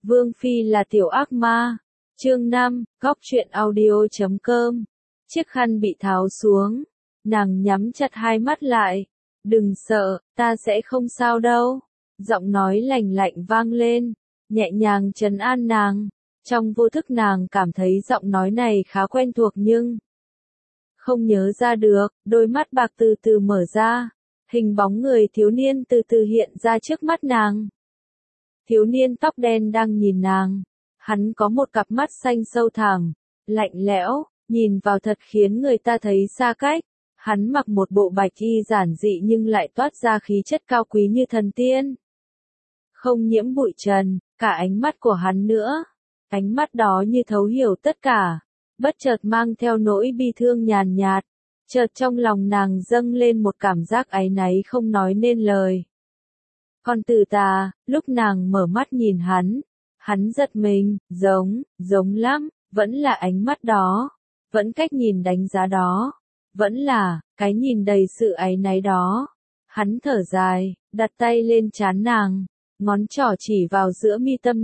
Vương Phi là tiểu ác ma. Chương 5, góc truyện audio.com. Chiếc khăn bị tháo xuống. Nàng nhắm chặt hai mắt lại. Đừng sợ, ta sẽ không sao đâu. Giọng nói lành lạnh vang lên, nhẹ nhàng trấn an nàng. Trong vô thức nàng cảm thấy giọng nói này khá quen thuộc nhưng không nhớ ra được. Đôi mắt bạc từ từ mở ra. Hình bóng người thiếu niên từ từ hiện ra trước mắt nàng. Thiếu niên tóc đen đang nhìn nàng. Hắn có một cặp mắt xanh sâu thẳm, lạnh lẽo, nhìn vào thật khiến người ta thấy xa cách. Hắn mặc một bộ bạch y giản dị nhưng lại toát ra khí chất cao quý như thần tiên. Không nhiễm bụi trần, cả ánh mắt của hắn nữa. Ánh mắt đó như thấu hiểu tất cả, bất chợt mang theo nỗi bi thương nhàn nhạt. Chợt trong lòng nàng dâng lên một cảm giác áy náy không nói nên lời. Còn Tử Tà, lúc nàng mở mắt nhìn hắn giật mình, giống lắm, vẫn là ánh mắt đó, vẫn cách nhìn đánh giá đó, vẫn là cái nhìn đầy sự áy náy đó. Hắn thở dài, đặt tay lên trán nàng, ngón trỏ chỉ vào giữa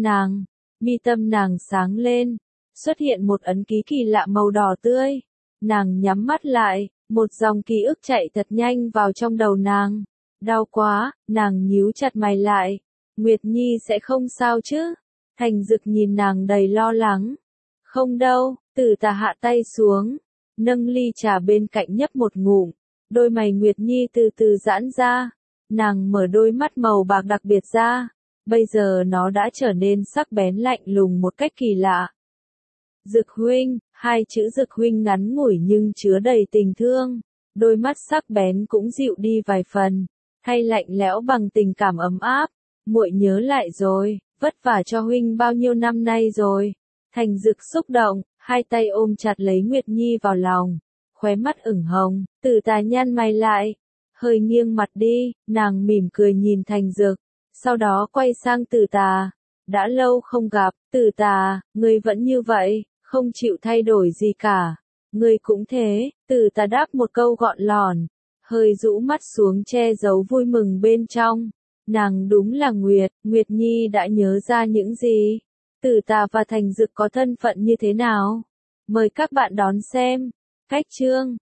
mi tâm nàng sáng lên, xuất hiện một ấn ký kỳ lạ màu đỏ tươi. Nàng nhắm mắt lại, một dòng ký ức chạy thật nhanh vào trong đầu nàng. Đau quá, nàng nhíu chặt mày lại. Nguyệt Nhi sẽ không sao chứ? Thành Dực nhìn nàng đầy lo lắng. Không đâu. Tử Tà hạ tay xuống, nâng ly trà bên cạnh nhấp một ngụm. Đôi mày Nguyệt Nhi từ từ giãn ra. Nàng mở đôi mắt màu bạc đặc biệt ra. Bây giờ nó đã trở nên sắc bén lạnh lùng một cách kỳ lạ. Dực huynh, hai chữ Dực huynh ngắn ngủi nhưng chứa đầy tình thương. Đôi mắt sắc bén cũng dịu đi vài phần, thay lạnh lẽo bằng tình cảm ấm áp. Muội nhớ lại rồi, vất vả cho huynh bao nhiêu năm nay rồi. Thành Dực xúc động, hai tay ôm chặt lấy Nguyệt Nhi vào lòng, khóe mắt ửng hồng. Tử Tà nhăn mày lại, hơi nghiêng mặt đi, nàng mỉm cười nhìn Thành Dực, sau đó quay sang Tử Tà. Đã lâu không gặp, Tử Tà, ngươi vẫn như vậy, không chịu thay đổi gì cả. Ngươi cũng thế. Tử Tà đáp một câu gọn lỏn, hơi rũ mắt xuống che giấu vui mừng bên trong. Nàng đúng là Nguyệt Nhi đã nhớ ra những gì? Tử Tà và Thành Dực có thân phận như thế nào? Mời các bạn đón xem. Cách chương